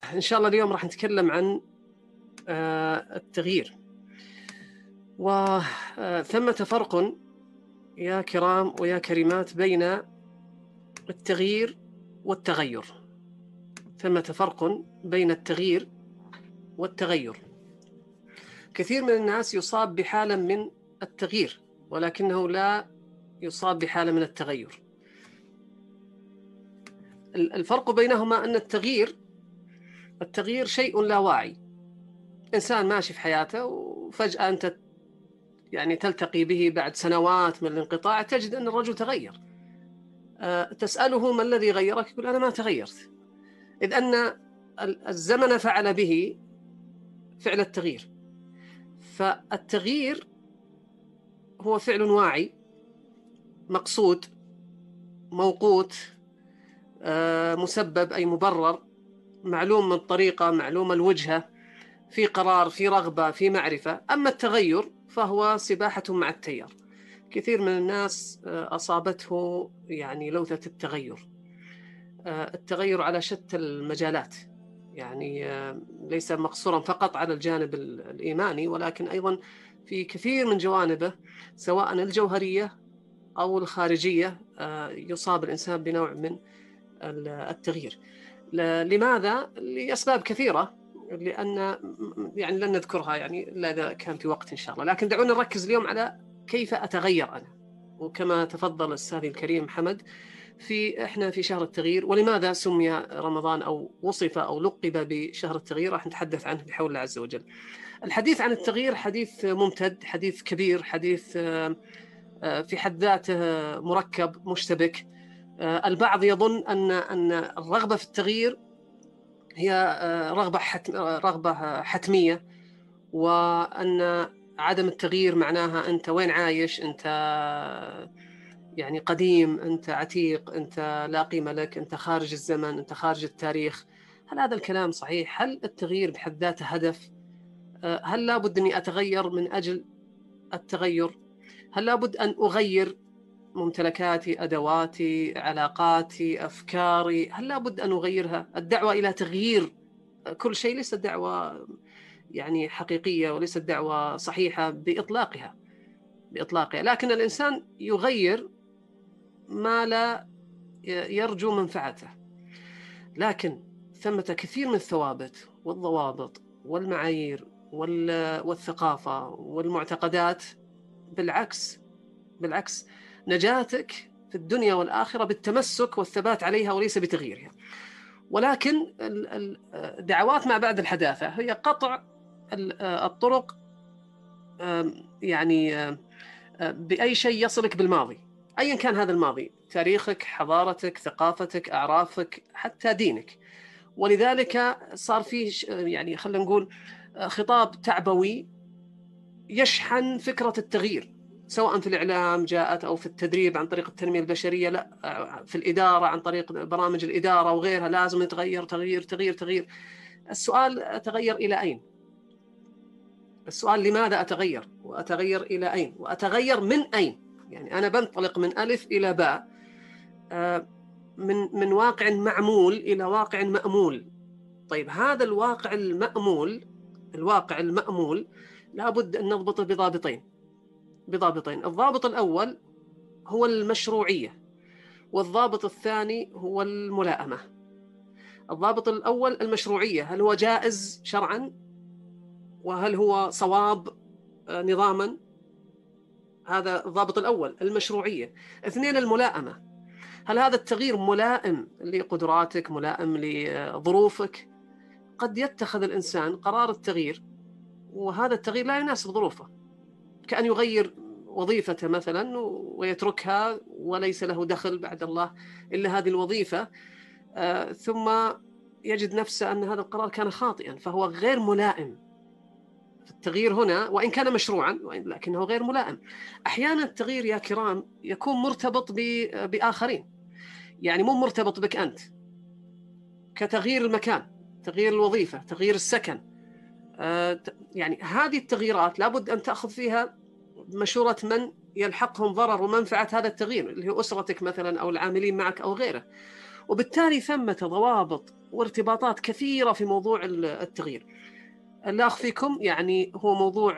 إن شاء الله اليوم راح نتكلم عن التغيير. وثمة فرق يا كرام ويا كريمات بين التغيير والتغير. ثمة فرق بين التغيير والتغير. كثير من الناس يصاب بحالة من التغيير ولكنه لا يصاب بحالة من التغير. الفرق بينهما أن التغيير شيء لا واعي. إنسان ماشي في حياته وفجأة أنت تلتقي به بعد سنوات من الانقطاع، تجد أن الرجل تغير. تسأله ما الذي غيرك؟ يقول أنا ما تغيرت. إذ أن الزمن فعل به فعل التغيير. فالتغيير هو فعل واعي مقصود موقوت مسبب أي مبرر، معلوم من الطريقة، معلوم الوجهة، في قرار، في رغبة، في معرفة. أما التغير فهو سباحة مع التيار. كثير من الناس أصابته لوثة التغير. التغير على شتى المجالات، ليس مقصورا فقط على الجانب الإيماني، ولكن أيضا في كثير من جوانبه سواء الجوهرية أو الخارجية يصاب الإنسان بنوع من التغيير. لماذا؟ لأسباب كثيرة، لأن لن نذكرها إلا إذا كان في وقت إن شاء الله. لكن دعونا نركز اليوم على كيف أتغير أنا. وكما تفضل الأستاذ الكريم حمد، إحنا في شهر التغيير. ولماذا سمي رمضان أو وصف أو لقب بشهر التغيير؟ راح نتحدث عنه بحول الله عز وجل. الحديث عن التغيير حديث ممتد، حديث كبير، حديث في حد ذاته مركب مشتبك. البعض يظن أن الرغبة في التغيير هي رغبة حتمية، وأن عدم التغيير معناها أنت وين عايش، أنت قديم، أنت عتيق، أنت لا قيمة لك، أنت خارج الزمن، أنت خارج التاريخ. هل هذا الكلام صحيح؟ هل التغيير بحد ذاته هدف؟ هل لابد أني أتغير من أجل التغير؟ هل لابد أن أغير ممتلكاتي، أدواتي، علاقاتي، أفكاري؟ هل لابد أن أغيرها؟ الدعوة إلى تغيير كل شيء ليست دعوة حقيقية، وليست دعوة صحيحة بإطلاقها. لكن الإنسان يغير ما لا يرجو منفعته. لكن ثمة كثير من الثوابت والضوابط والمعايير والثقافة والمعتقدات. بالعكس نجاتك في الدنيا والآخرة بالتمسك والثبات عليها وليس بتغييرها. ولكن الدعوات ما بعد الحداثة هي قطع الطرق بأي شيء يصلك بالماضي، أيا كان هذا الماضي، تاريخك، حضارتك، ثقافتك، أعرافك، حتى دينك. ولذلك صار فيه خلينا نقول خطاب تعبوي يشحن فكرة التغيير، سواء في الإعلام جاءت أو في التدريب عن طريق التنمية البشرية، لا في الإدارة عن طريق برامج الإدارة وغيرها، لازم نتغير. تغيير. السؤال أتغير إلى أين؟ السؤال لماذا أتغير؟ وأتغير إلى أين؟ وأتغير من أين؟ أنا بنطلق من ألف إلى باء، من واقع معمول إلى واقع مأمول. طيب هذا الواقع المأمول لابد أن نضبطه بضابطين. الضابط الأول هو المشروعية، والضابط الثاني هو الملائمة. الضابط الأول المشروعية، هل هو جائز شرعاً؟ وهل هو صواب نظاماً؟ هذا الضابط الأول، المشروعية. 2 الملائمة، هل هذا التغيير ملائم لقدراتك، ملائم لظروفك؟ قد يتخذ الإنسان قرار التغيير وهذا التغيير لا يناسب ظروفه، كأن يغير وظيفته مثلا ويتركها وليس له دخل بعد الله إلا هذه الوظيفة، ثم يجد نفسه أن هذا القرار كان خاطئا، فهو غير ملائم. التغيير هنا وإن كان مشروعا لكنه غير ملائم. أحيانا التغيير يا كرام يكون مرتبط بآخرين، مو مرتبط بك أنت، كتغيير المكان، تغيير الوظيفة، تغيير السكن. هذه التغييرات لابد أن تأخذ فيها مشورة من يلحقهم ضرر ومنفعة هذا التغيير، اللي هو أسرتك مثلا أو العاملين معك أو غيره. وبالتالي ثمة ضوابط وارتباطات كثيرة في موضوع التغيير. لا أخفيكم يعني هو موضوع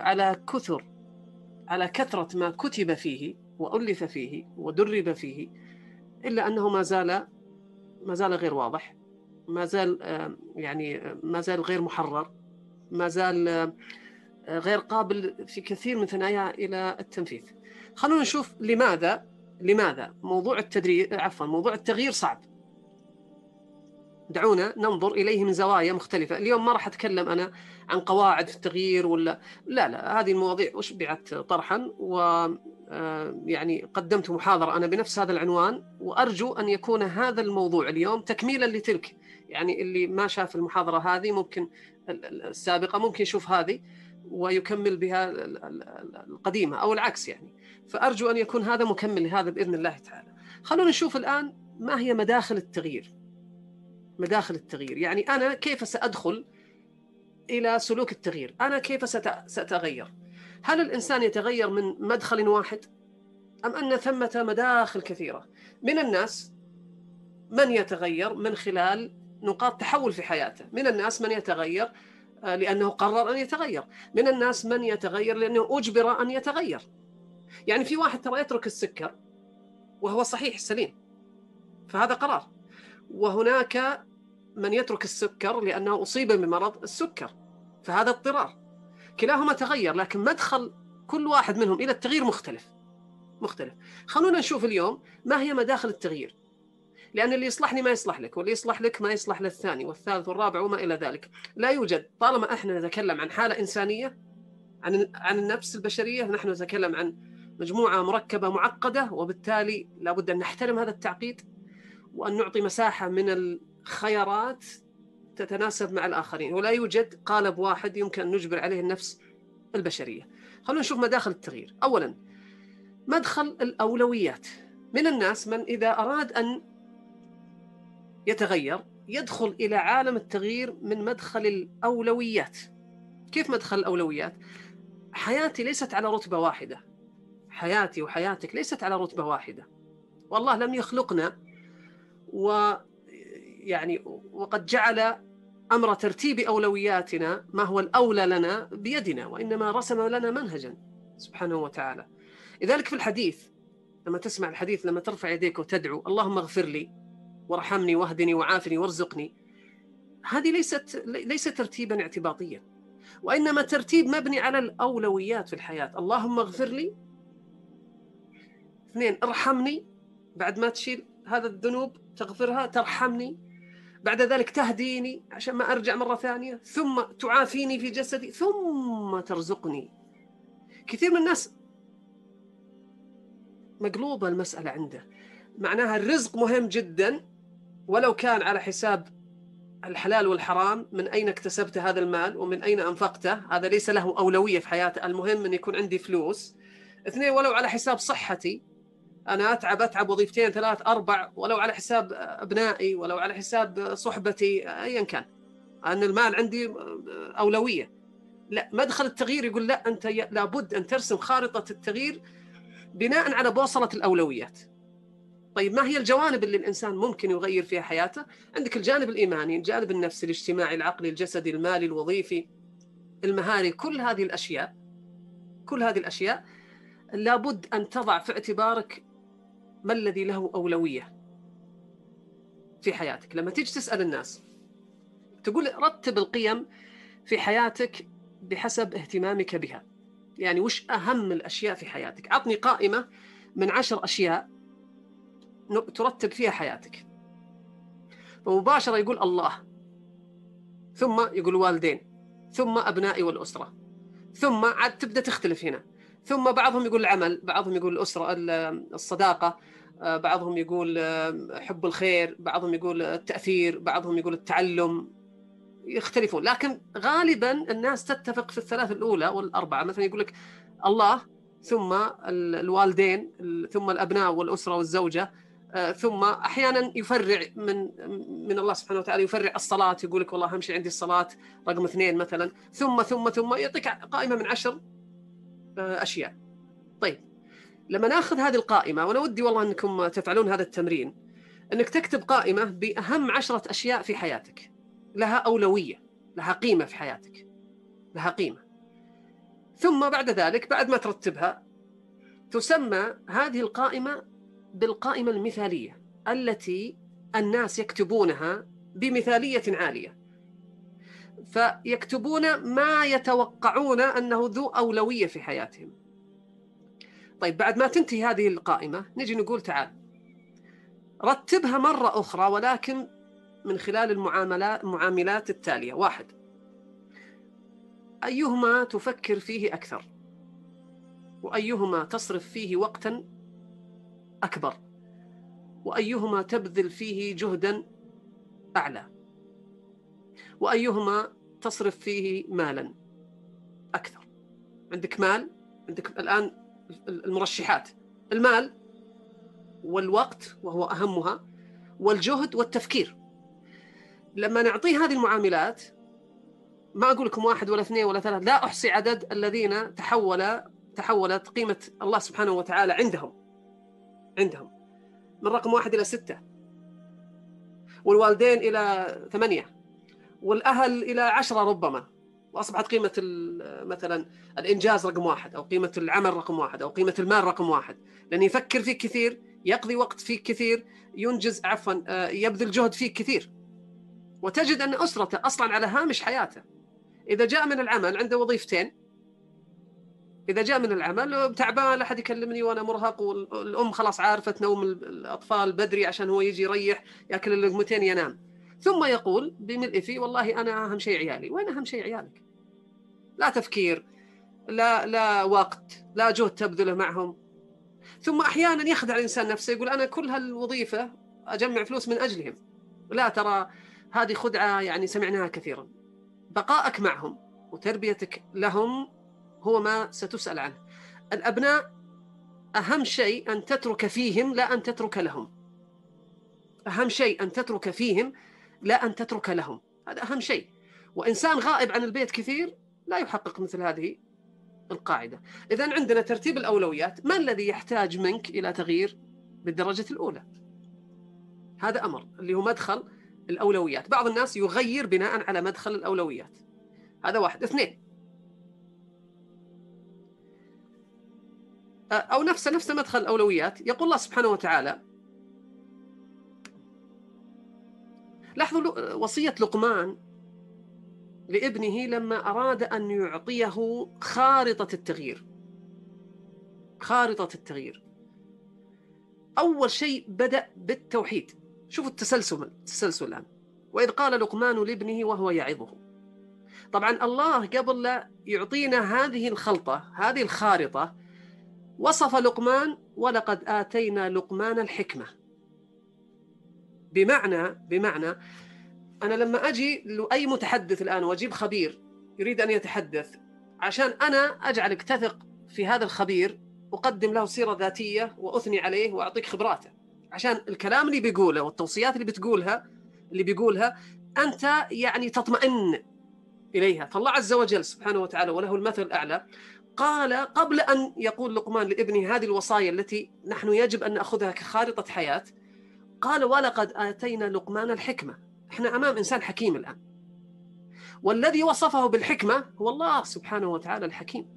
على كثرة ما كتب فيه وألف فيه ودرب فيه، إلا أنه ما زال غير واضح، ما زال ما زال غير محرر، ما زال غير قابل في كثير من ثناياه إلى التنفيذ. خلونا نشوف لماذا موضوع التغيير صعب. دعونا ننظر إليه من زوايا مختلفة. اليوم ما راح أتكلم أنا عن قواعد التغيير لا، هذه المواضيع أشبعت طرحا، يعني قدمت محاضرة أنا بنفس هذا العنوان، وأرجو أن يكون هذا الموضوع اليوم تكميلا لتلك. يعني اللي ما شاف المحاضرة هذه ممكن السابقة ممكن يشوف هذه ويكمل بها القديمة أو العكس يعني. فأرجو أن يكون هذا مكمل لهذا بإذن الله تعالى. خلونا نشوف الآن ما هي مداخل التغيير. يعني أنا كيف سأدخل إلى سلوك التغيير؟ أنا كيف سأتغير؟ هل الإنسان يتغير من مدخل واحد أم أن ثمة مداخل كثيرة؟ من الناس من يتغير من خلال نقاط تحول في حياته، من الناس من يتغير لأنه قرر أن يتغير، من الناس من يتغير لأنه أجبر أن يتغير. يعني في واحد ترى يترك السكر وهو صحيح سليم، فهذا قرار. وهناك من يترك السكر لأنه أصيب بمرض السكر، فهذا اضطرار. كلاهما تغير، لكن مدخل كل واحد منهم إلى التغيير مختلف. خلونا نشوف اليوم ما هي مداخل التغيير، لأن اللي يصلحني ما يصلح لك، واللي يصلح لك ما يصلح للثاني والثالث والرابع وما إلى ذلك. لا يوجد، طالما احنا نتكلم عن حالة إنسانية، عن النفس البشرية، نحن نتكلم عن مجموعة مركبة معقدة، وبالتالي لابد أن نحترم هذا التعقيد وأن نعطي مساحة من الخيارات تتناسب مع الآخرين، ولا يوجد قالب واحد يمكن أن نجبر عليه النفس البشرية. خلونا نشوف مداخل التغيير. أولا، مدخل الأولويات. من الناس من إذا أراد أن يتغير يدخل إلى عالم التغيير من مدخل الأولويات. كيف مدخل الأولويات؟ حياتي ليست على رتبة واحدة، حياتي وحياتك ليست على رتبة واحدة، والله لم يخلقنا وقد جعل أمر ترتيب أولوياتنا ما هو الأولى لنا بيدنا، وإنما رسم لنا منهجا سبحانه وتعالى. لذلك في الحديث لما تسمع الحديث، لما ترفع يديك وتدعو اللهم اغفر لي وارحمني واهدني وعافني وارزقني، هذه ليست ترتيبا اعتباطيا، وإنما ترتيب مبني على الأولويات في الحياة. اللهم اغفر لي، 2 ارحمني، بعد ما تشيل هذا الذنوب تغفرها ترحمني، بعد ذلك تهديني عشان ما أرجع مرة ثانية، ثم تعافيني في جسدي، ثم ترزقني. كثير من الناس مقلوبة المسألة عنده، معناها الرزق مهم جدا ولو كان على حساب الحلال والحرام، من أين اكتسبت هذا المال ومن أين أنفقته، هذا ليس له أولوية في حياته. المهم أن يكون عندي فلوس. 2 ولو على حساب صحتي، أنا أتعب 2 3 4، ولو على حساب أبنائي، ولو على حساب صحبتي، أيا كان، أن المال عندي أولوية. لا، مدخل التغيير يقول لا، أنت لابد أن ترسم خارطة التغيير بناء على بوصلة الأولويات. طيب، ما هي الجوانب اللي الإنسان ممكن يغير فيها حياته؟ عندك الجانب الإيماني، الجانب النفسي، الاجتماعي، العقلي، الجسدي، المالي، الوظيفي، المهاري. كل هذه الأشياء لابد أن تضع في اعتبارك ما الذي له أولوية في حياتك. لما تيجي تسأل الناس تقول رتب القيم في حياتك بحسب اهتمامك بها، يعني وش أهم الأشياء في حياتك؟ عطني قائمة من 10 أشياء ترتب فيها حياتك. فمباشرة يقول الله، ثم يقول والدين، ثم أبنائي والأسرة، ثم عاد تبدأ تختلف هنا، ثم بعضهم يقول العمل، بعضهم يقول الأسرة، الصداقة، بعضهم يقول حب الخير، بعضهم يقول التأثير، بعضهم يقول التعلم، يختلفون. لكن غالبا الناس تتفق في الثلاث الأولى والأربعة. مثلا يقول لك الله، ثم الوالدين، ثم الأبناء والأسرة والزوجة، ثم أحيانا يفرع من الله سبحانه وتعالى، يفرع الصلاة، يقول لك والله همشي عندي الصلاة رقم 2 مثلا، ثم يعطيك قائمة من 10 أشياء. طيب، لما ناخذ هذه القائمة، وأنا ودي والله أنكم تفعلون هذا التمرين، أنك تكتب قائمة بأهم 10 أشياء في حياتك لها أولوية، لها قيمة في حياتك، لها قيمة. ثم بعد ذلك بعد ما ترتبها تسمى هذه القائمة بالقائمة المثالية التي الناس يكتبونها بمثالية عالية، فيكتبون ما يتوقعون أنه ذو أولوية في حياتهم. طيب بعد ما تنتهي هذه القائمة نجي نقول تعال رتبها مرة أخرى، ولكن من خلال المعاملات التالية. 1، أيهما تفكر فيه أكثر، وأيهما تصرف فيه وقتا أكبر، وأيهما تبذل فيه جهدا أعلى، وأيهما تصرف فيه مالا أكثر. عندك مال، عندك الآن المرشحات: المال والوقت وهو أهمها، والجهد والتفكير. لما نعطيه هذه المعاملات، ما أقول لكم 1 ولا 2 ولا 3، لا أحصي عدد الذين تحولت قيمة الله سبحانه وتعالى عندهم من رقم 1 إلى 6، والوالدين إلى 8، والأهل إلى 10 ربما، وأصبحت قيمة مثلا الإنجاز رقم 1، أو قيمة العمل رقم 1، أو قيمة المال رقم 1، لأن يفكر فيك كثير، يقضي وقت فيك كثير، يبذل جهد فيك كثير. وتجد أن أسرته أصلا على هامش حياته. إذا جاء من العمل عنده وظيفتين، إذا جاء من العمل تعبان، لا أحد يكلمني وأنا مرهق، والأم خلاص عارفة تنوم الأطفال بدري عشان هو يجي يريح يأكل اللقمتين ينام، ثم يقول بملء فيه: والله أنا أهم شيء عيالي. وين أهم شيء عيالك؟ لا تفكير، لا وقت، لا جهد تبذله معهم. ثم أحيانا يخدع الإنسان نفسه، يقول أنا كل هالوظيفة أجمع فلوس من أجلهم. لا، ترى هذه خدعة يعني سمعناها كثيرا. بقائك معهم وتربيتك لهم هو ما ستسأل عنه. الأبناء أهم شيء أن تترك فيهم لا أن تترك لهم. أهم شيء أن تترك فيهم لا أن تترك لهم، هذا أهم شيء. وإنسان غائب عن البيت كثير لا يحقق مثل هذه القاعدة. إذن عندنا ترتيب الأولويات. ما الذي يحتاج منك إلى تغيير بالدرجة الأولى؟ هذا أمر اللي هو مدخل الأولويات. بعض الناس يغير بناء على مدخل الأولويات. هذا 1. 2، أو نفس مدخل الأولويات. يقول الله سبحانه وتعالى، لاحظوا وصية لقمان لابنه لما أراد أن يعطيه خارطة التغيير. خارطة التغيير، أول شيء بدأ بالتوحيد. شوفوا التسلسل الآن. وإذ قال لقمان لابنه وهو يعظه. طبعا الله قبل لا يعطينا هذه الخلطة، هذه الخارطة، وصف لقمان: ولقد آتينا لقمان الحكمة. بمعنى أنا لما أجي لأي متحدث الآن وأجيب خبير يريد أن يتحدث، عشان أنا أجعلك تثق في هذا الخبير، أقدم له سيرة ذاتية وأثني عليه وأعطيك خبراته، عشان الكلام اللي بيقوله والتوصيات اللي بيقولها أنت يعني تطمئن إليها. فالله عز وجل سبحانه وتعالى وله المثل الأعلى قال قبل أن يقول لقمان لابنه هذه الوصايا التي نحن يجب أن نأخذها كخارطة حياة، قال: ولقد آتينا لقمان الحكمة. إحنا أمام إنسان حكيم الآن، والذي وصفه بالحكمة هو الله سبحانه وتعالى الحكيم.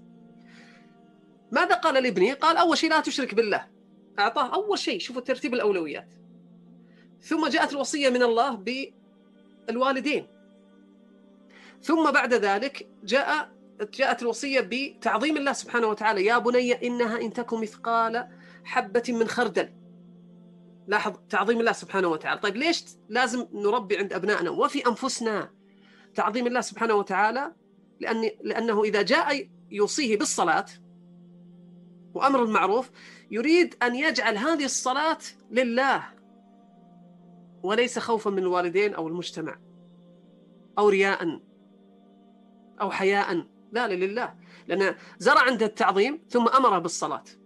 ماذا قال لابنه؟ قال: أول شيء لا تشرك بالله. أعطاه أول شيء. شوفوا ترتيب الأولويات. ثم جاءت الوصية من الله بالوالدين. ثم بعد ذلك جاءت الوصية بتعظيم الله سبحانه وتعالى: يا بني إنها إن تكن مثقال حبة من خردل. لاحظ تعظيم الله سبحانه وتعالى. طيب ليش لازم نربي عند أبنائنا وفي أنفسنا تعظيم الله سبحانه وتعالى؟ لأنه إذا جاء يوصيه بالصلاة وأمر المعروف، يريد أن يجعل هذه الصلاة لله، وليس خوفا من الوالدين أو المجتمع أو رياء أو حياء، لا، لله. لأن زرع عنده التعظيم ثم أمره بالصلاة.